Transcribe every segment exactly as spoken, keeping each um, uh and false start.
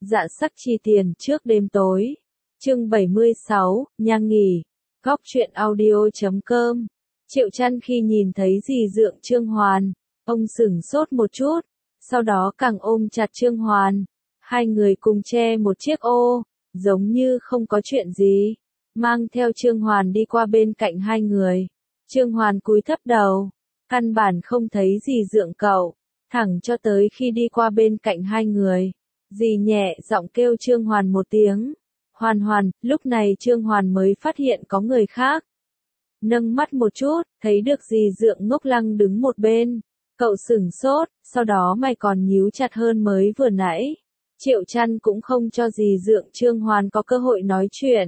Dạ sắc chi tiền trước đêm tối. Chương bảy mươi sáu, nhà nghỉ. Góc truyện audio chấm com. Triệu Chăn khi nhìn thấy dì dượng Trương Hoàn, ông sửng sốt một chút, sau đó càng ôm chặt Trương Hoàn. Hai người cùng che một chiếc ô, giống như không có chuyện gì, mang theo Trương Hoàn đi qua bên cạnh hai người. Trương Hoàn cúi thấp đầu, căn bản không thấy dì dượng cậu, thẳng cho tới khi đi qua bên cạnh hai người. Dì nhẹ giọng kêu Trương Hoàn một tiếng. Hoàn Hoàn, lúc này Trương Hoàn mới phát hiện có người khác. Nâng mắt một chút, thấy được dì dượng Ngốc Lăng đứng một bên. Cậu sửng sốt, sau đó mày còn nhíu chặt hơn mới vừa nãy. Triệu Chăn cũng không cho dì dượng Trương Hoàn có cơ hội nói chuyện.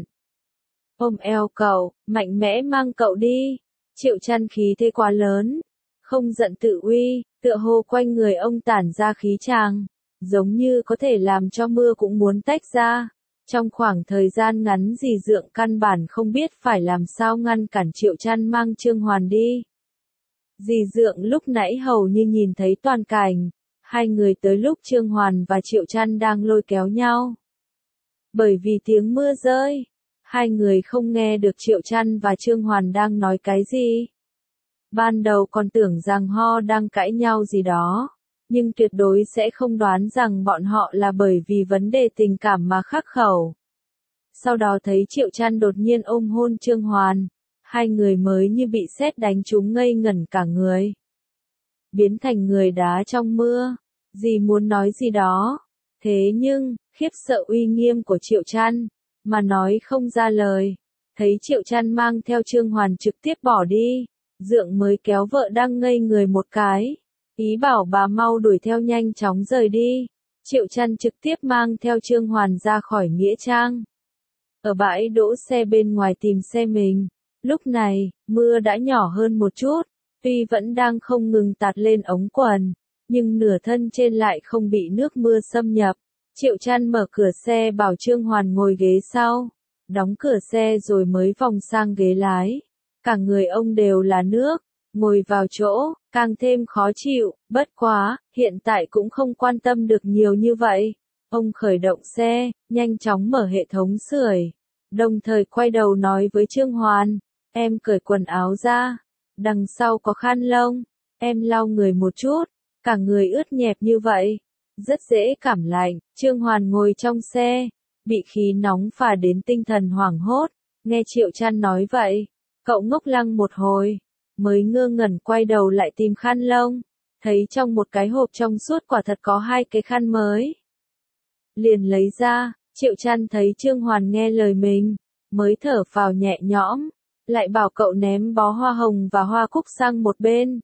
Ôm eo cậu, mạnh mẽ mang cậu đi. Triệu Chăn khí thế quá lớn, không giận tự uy, tựa hồ quanh người ông tản ra khí tràng, giống như có thể làm cho mưa cũng muốn tách ra. Trong khoảng thời gian ngắn dì dượng căn bản không biết phải làm sao ngăn cản Triệu Chăn mang Trương Hoàn đi. Dì dượng lúc nãy hầu như nhìn thấy toàn cảnh, hai người tới lúc Trương Hoàn và Triệu Chăn đang lôi kéo nhau. Bởi vì tiếng mưa rơi, hai người không nghe được Triệu Chăn và Trương Hoàn đang nói cái gì. Ban đầu còn tưởng rằng ho đang cãi nhau gì đó, nhưng tuyệt đối sẽ không đoán rằng bọn họ là bởi vì vấn đề tình cảm mà khắc khẩu. Sau đó thấy Triệu Chăn đột nhiên ôm hôn Trương Hoàn, hai người mới như bị sét đánh trúng ngây ngẩn cả người. Biến thành người đá trong mưa, dì muốn nói gì đó, thế nhưng, khiếp sợ uy nghiêm của Triệu Chăn, mà nói không ra lời. Thấy Triệu Chăn mang theo Trương Hoàn trực tiếp bỏ đi, dượng mới kéo vợ đang ngây người một cái, ý bảo bà mau đuổi theo nhanh chóng rời đi. Triệu Chăn trực tiếp mang theo Trương Hoàn ra khỏi nghĩa trang. Ở bãi đỗ xe bên ngoài tìm xe mình, lúc này, mưa đã nhỏ hơn một chút, tuy vẫn đang không ngừng tạt lên ống quần, nhưng nửa thân trên lại không bị nước mưa xâm nhập. Triệu Chăn mở cửa xe bảo Trương Hoàn ngồi ghế sau, đóng cửa xe rồi mới vòng sang ghế lái. Cả người ông đều là nước, ngồi vào chỗ, càng thêm khó chịu, bất quá, hiện tại cũng không quan tâm được nhiều như vậy. Ông khởi động xe, nhanh chóng mở hệ thống sưởi, đồng thời quay đầu nói với Trương Hoàn, em cởi quần áo ra, đằng sau có khăn lông, em lau người một chút, cả người ướt nhẹp như vậy, rất dễ cảm lạnh. Trương Hoàn ngồi trong xe, bị khí nóng phả đến tinh thần hoảng hốt, nghe Triệu Chăn nói vậy, cậu ngốc lăng một hồi, mới ngơ ngẩn quay đầu lại tìm khăn lông, thấy trong một cái hộp trong suốt quả thật có hai cái khăn mới. Liền lấy ra, Triệu Chăn thấy Trương Hoàn nghe lời mình, mới thở phào nhẹ nhõm, lại bảo cậu ném bó hoa hồng và hoa cúc sang một bên.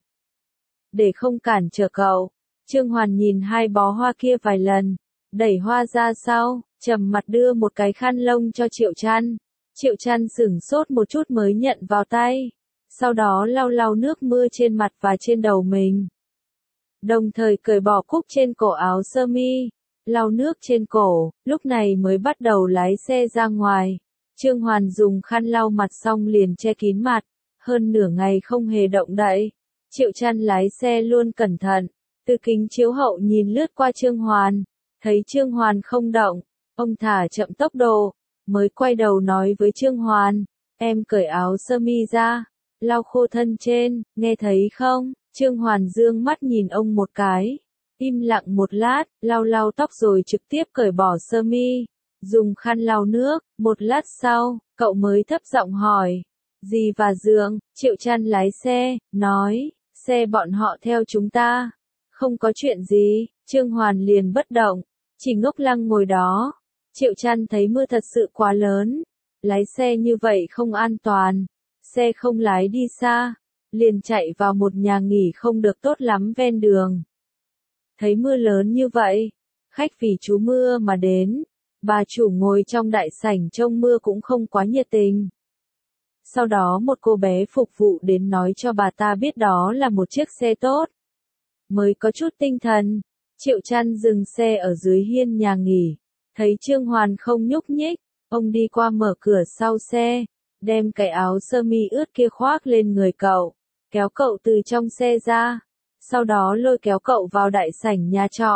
Để không cản trở cậu, Trương Hoàn nhìn hai bó hoa kia vài lần, đẩy hoa ra sau, trầm mặt đưa một cái khăn lông cho Triệu Chăn. Triệu Chăn sửng sốt một chút mới nhận vào tay, sau đó lau lau nước mưa trên mặt và trên đầu mình. Đồng thời cởi bỏ cúc trên cổ áo sơ mi, lau nước trên cổ, lúc này mới bắt đầu lái xe ra ngoài. Trương Hoàn dùng khăn lau mặt xong liền che kín mặt, hơn nửa ngày không hề động đậy. Triệu Chăn lái xe luôn cẩn thận, từ kính chiếu hậu nhìn lướt qua Trương Hoàn, thấy Trương Hoàn không động, ông thả chậm tốc độ, mới quay đầu nói với Trương Hoàn, em cởi áo sơ mi ra, lau khô thân trên, nghe thấy không? Trương Hoàn dương mắt nhìn ông một cái, im lặng một lát, lau lau tóc rồi trực tiếp cởi bỏ sơ mi, dùng khăn lau nước. Một lát sau, cậu mới thấp giọng hỏi, dì và dượng. Triệu Chăn lái xe, nói, xe bọn họ theo chúng ta, không có chuyện gì. Trương Hoàn liền bất động, chỉ ngốc lăng ngồi đó. Triệu Chăn thấy mưa thật sự quá lớn, lái xe như vậy không an toàn, xe không lái đi xa, liền chạy vào một nhà nghỉ không được tốt lắm ven đường. Thấy mưa lớn như vậy, khách vì trú mưa mà đến, bà chủ ngồi trong đại sảnh trông mưa cũng không quá nhiệt tình. Sau đó một cô bé phục vụ đến nói cho bà ta biết đó là một chiếc xe tốt, mới có chút tinh thần. Triệu Chăn dừng xe ở dưới hiên nhà nghỉ, thấy Trương Hoàn không nhúc nhích, ông đi qua mở cửa sau xe, đem cái áo sơ mi ướt kia khoác lên người cậu, kéo cậu từ trong xe ra, sau đó lôi kéo cậu vào đại sảnh nhà trọ,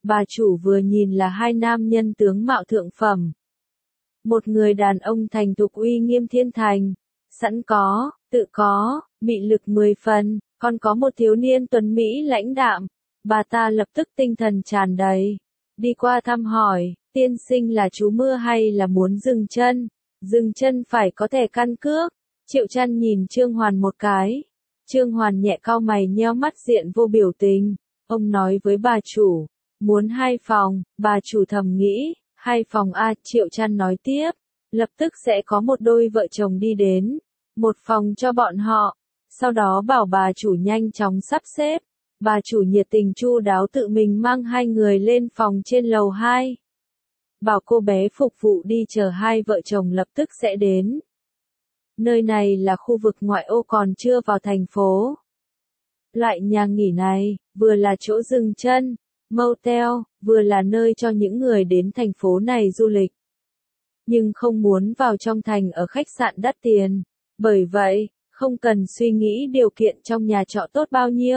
Bà chủ vừa nhìn là hai nam nhân tướng mạo thượng phẩm. Một người đàn ông thành thục uy nghiêm thiên thành, sẵn có, tự có, mị lực mười phần, còn có một thiếu niên tuấn mỹ lãnh đạm. Bà ta lập tức tinh thần tràn đầy, đi qua thăm hỏi, tiên sinh là chú Mưa hay là muốn dừng chân? Dừng chân phải có thẻ căn cước. Triệu Chân nhìn Trương Hoàn một cái. Trương Hoàn nhẹ cau mày nheo mắt diện vô biểu tình. Ông nói với bà chủ, muốn hai phòng. Bà chủ thầm nghĩ, hai phòng a. Triệu Chân nói tiếp, lập tức sẽ có một đôi vợ chồng đi đến, một phòng cho bọn họ. Sau đó bảo bà chủ nhanh chóng sắp xếp. Bà chủ nhiệt tình chu đáo tự mình mang hai người lên phòng trên lầu hai. Bảo cô bé phục vụ đi chờ hai vợ chồng lập tức sẽ đến. Nơi này là khu vực ngoại ô còn chưa vào thành phố. Loại nhà nghỉ này, vừa là chỗ dừng chân, motel, vừa là nơi cho những người đến thành phố này du lịch. Nhưng không muốn vào trong thành ở khách sạn đắt tiền. Bởi vậy, không cần suy nghĩ điều kiện trong nhà trọ tốt bao nhiêu.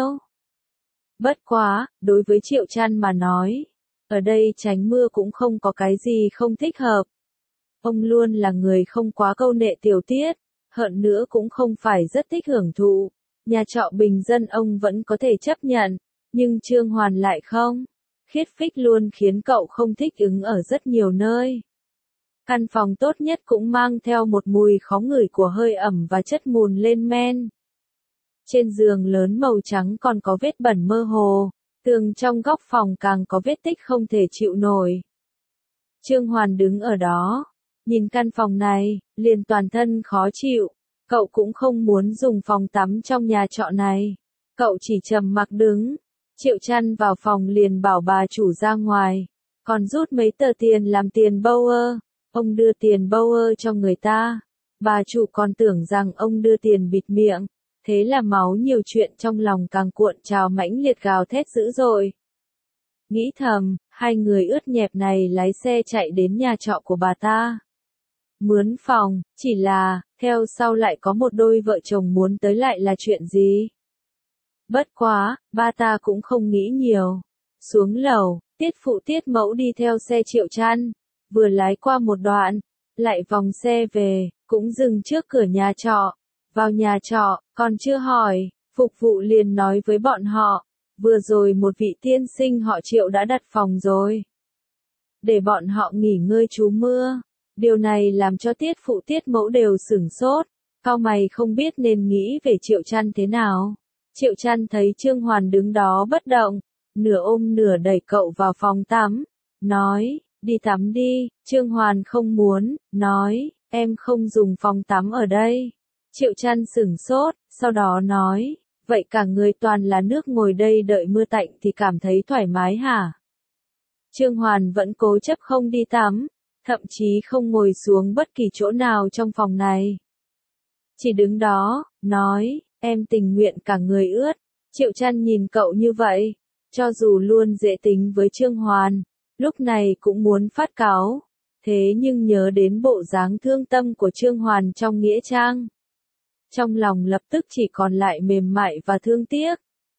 Bất quá, đối với Triệu Chân mà nói, ở đây tránh mưa cũng không có cái gì không thích hợp. Ông luôn là người không quá câu nệ tiểu tiết, hơn nữa cũng không phải rất thích hưởng thụ. Nhà trọ bình dân ông vẫn có thể chấp nhận, nhưng Trương Hoàn lại không. Khiết Phích luôn khiến cậu không thích ứng ở rất nhiều nơi. Căn phòng tốt nhất cũng mang theo một mùi khó ngửi của hơi ẩm và chất mùn lên men. Trên giường lớn màu trắng còn có vết bẩn mơ hồ, tường trong góc phòng càng có vết tích không thể chịu nổi. Trương Hoàn đứng ở đó, nhìn căn phòng này, liền toàn thân khó chịu. Cậu cũng không muốn dùng phòng tắm trong nhà trọ này. Cậu chỉ trầm mặc đứng. Triệu Chân vào phòng liền bảo bà chủ ra ngoài, còn rút mấy tờ tiền làm tiền Bauer. Ông đưa tiền Bauer cho người ta. Bà chủ còn tưởng rằng ông đưa tiền bịt miệng. Thế là máu nhiều chuyện trong lòng càng cuộn trào mãnh liệt gào thét dữ dội. Nghĩ thầm, hai người ướt nhẹp này lái xe chạy đến nhà trọ của bà ta. Mướn phòng, chỉ là, theo sau lại có một đôi vợ chồng muốn tới lại là chuyện gì? Bất quá, ba ta cũng không nghĩ nhiều. Xuống lầu, tiết phụ tiết mẫu đi theo xe Triệu Chân, vừa lái qua một đoạn, lại vòng xe về, cũng dừng trước cửa nhà trọ. Vào nhà trọ, còn chưa hỏi, phục vụ liền nói với bọn họ, vừa rồi một vị tiên sinh họ Triệu đã đặt phòng rồi. Để bọn họ nghỉ ngơi trú mưa. Điều này làm cho tiết phụ tiết mẫu đều sửng sốt, cau mày không biết nên nghĩ về Triệu Chân thế nào. Triệu Chân thấy Trương Hoàn đứng đó bất động, nửa ôm nửa đẩy cậu vào phòng tắm, nói, đi tắm đi. Trương Hoàn không muốn, nói, em không dùng phòng tắm ở đây. Triệu Chân sửng sốt, sau đó nói, vậy cả người toàn là nước ngồi đây đợi mưa tạnh thì cảm thấy thoải mái hả? Trương Hoàn vẫn cố chấp không đi tắm, thậm chí không ngồi xuống bất kỳ chỗ nào trong phòng này. Chỉ đứng đó, nói, em tình nguyện cả người ướt. Triệu Chân nhìn cậu như vậy, cho dù luôn dễ tính với Trương Hoàn, lúc này cũng muốn phát cáu. Thế nhưng nhớ đến bộ dáng thương tâm của Trương Hoàn trong nghĩa trang. Trong lòng lập tức chỉ còn lại mềm mại và thương tiếc.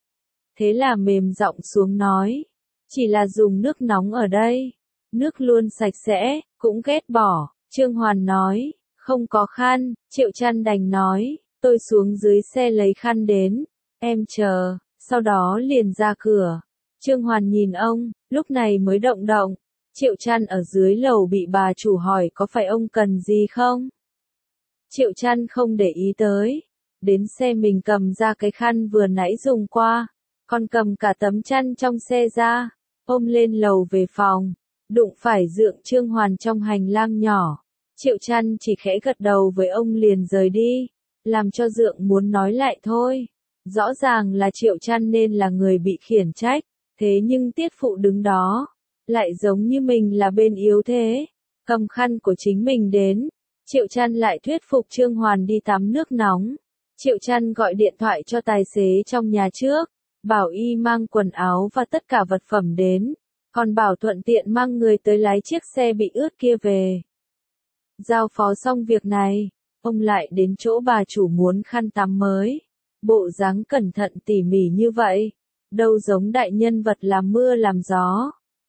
Thế là mềm giọng xuống nói, chỉ là dùng nước nóng ở đây. Nước luôn sạch sẽ, cũng ghét bỏ. Trương Hoàn nói, không có khăn. Triệu Chân đành nói, tôi xuống dưới xe lấy khăn đến, em chờ. Sau đó liền ra cửa. Trương Hoàn nhìn ông, lúc này mới động động. Triệu Chân ở dưới lầu bị bà chủ hỏi có phải ông cần gì không? Triệu Chân không để ý tới. Đến xe mình cầm ra cái khăn vừa nãy dùng qua, còn cầm cả tấm chăn trong xe ra, ôm lên lầu về phòng. Đụng phải Dượng Trương Hoàn trong hành lang nhỏ. Triệu Chân chỉ khẽ gật đầu với ông liền rời đi, làm cho Dượng muốn nói lại thôi. Rõ ràng là Triệu Chân nên là người bị khiển trách, thế nhưng tiết phụ đứng đó, lại giống như mình là bên yếu thế, cầm khăn của chính mình đến. Triệu Chân lại thuyết phục Trương Hoàn đi tắm nước nóng. Triệu Chân gọi điện thoại cho tài xế trong nhà trước, bảo y mang quần áo và tất cả vật phẩm đến, còn bảo thuận tiện mang người tới lái chiếc xe bị ướt kia về. Giao phó xong việc này, ông lại đến chỗ bà chủ muốn khăn tắm mới. Bộ dáng cẩn thận tỉ mỉ như vậy, đâu giống đại nhân vật làm mưa làm gió.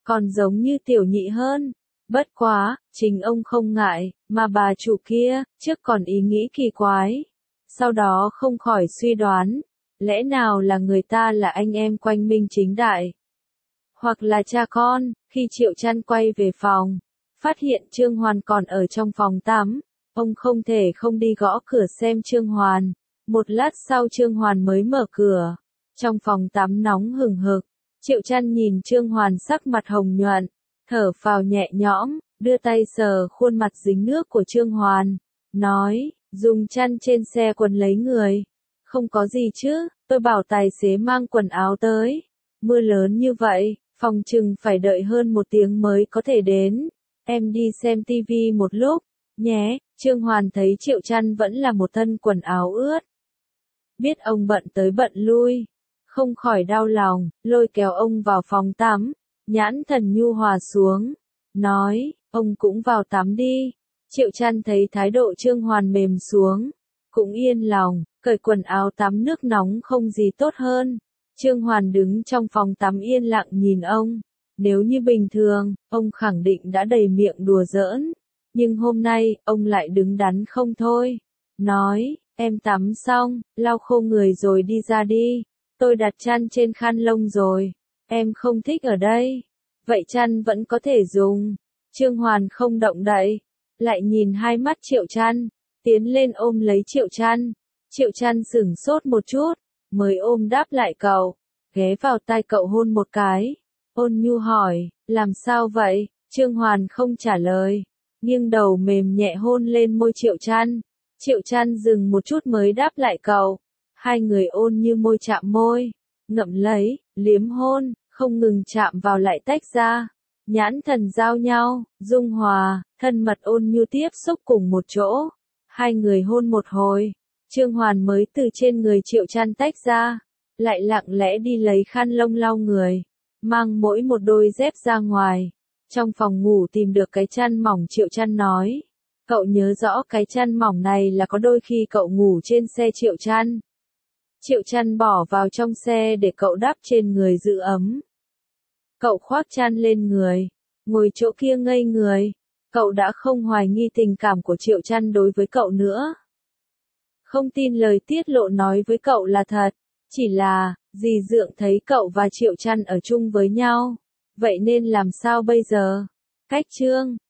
còn giống như tiểu nhị hơn. Bất quá, chính ông không ngại, mà bà chủ kia, trước còn ý nghĩ kỳ quái. Sau đó không khỏi suy đoán, lẽ nào là người ta là anh em quanh minh chính đại? Hoặc là cha con, khi Triệu Chăn quay về phòng, phát hiện Trương Hoàn còn ở trong phòng tắm, ông không thể không đi gõ cửa xem Trương Hoàn. Một lát sau Trương Hoàn mới mở cửa, trong phòng tắm nóng hừng hực, Triệu Chăn nhìn Trương Hoàn sắc mặt hồng nhuận, thở phào nhẹ nhõm, đưa tay sờ khuôn mặt dính nước của Trương Hoàn, nói, dùng chăn trên xe quần lấy người. Không có gì chứ, tôi bảo tài xế mang quần áo tới. Mưa lớn như vậy, phòng chừng phải đợi hơn một tiếng mới có thể đến. Em đi xem tivi một lúc, nhé. Trương Hoàn thấy Triệu Chăn vẫn là một thân quần áo ướt. Biết ông bận tới bận lui, không khỏi đau lòng, lôi kéo ông vào phòng tắm, nhãn thần nhu hòa xuống, nói, ông cũng vào tắm đi. Triệu Chăn thấy thái độ Trương Hoàn mềm xuống, cũng yên lòng, cởi quần áo tắm nước nóng không gì tốt hơn. Trương Hoàn đứng trong phòng tắm yên lặng nhìn ông. Nếu như bình thường, ông khẳng định đã đầy miệng đùa giỡn. Nhưng hôm nay, ông lại đứng đắn không thôi. Nói, em tắm xong, lau khô người rồi đi ra đi. Tôi đặt chăn trên khăn lông rồi. Em không thích ở đây. Vậy chăn vẫn có thể dùng. Trương Hoàn không động đậy. Lại nhìn hai mắt Triệu Chăn. Tiến lên ôm lấy Triệu Chăn. Triệu Chăn sửng sốt một chút. Mới ôm đáp lại cậu. Ghé vào tai cậu hôn một cái. Ôn nhu hỏi, làm sao vậy? Trương Hoàn không trả lời. Nghiêng đầu mềm nhẹ hôn lên môi Triệu Chăn. Triệu Chăn dừng một chút mới đáp lại cậu. Hai người ôn như môi chạm môi. Ngậm lấy, liếm hôn, không ngừng chạm vào lại tách ra. Nhãn thần giao nhau, dung hòa, thân mật ôn nhu tiếp xúc cùng một chỗ. Hai người hôn một hồi. Trương Hoàn mới từ trên người Triệu Chăn tách ra. Lại lặng lẽ đi lấy khăn lông lau người. Mang mỗi một đôi dép ra ngoài. Trong phòng ngủ tìm được cái chăn mỏng Triệu Chăn nói. Cậu nhớ rõ cái chăn mỏng này là có đôi khi cậu ngủ trên xe Triệu Chăn. Triệu Chăn bỏ vào trong xe để cậu đắp trên người giữ ấm. Cậu khoác chăn lên người. Ngồi chỗ kia ngây người. Cậu đã không hoài nghi tình cảm của Triệu Chăn đối với cậu nữa. Không tin lời tiết lộ nói với cậu là thật. Chỉ là, dì Dượng thấy cậu và Triệu Chăn ở chung với nhau. Vậy nên làm sao bây giờ? Cách chương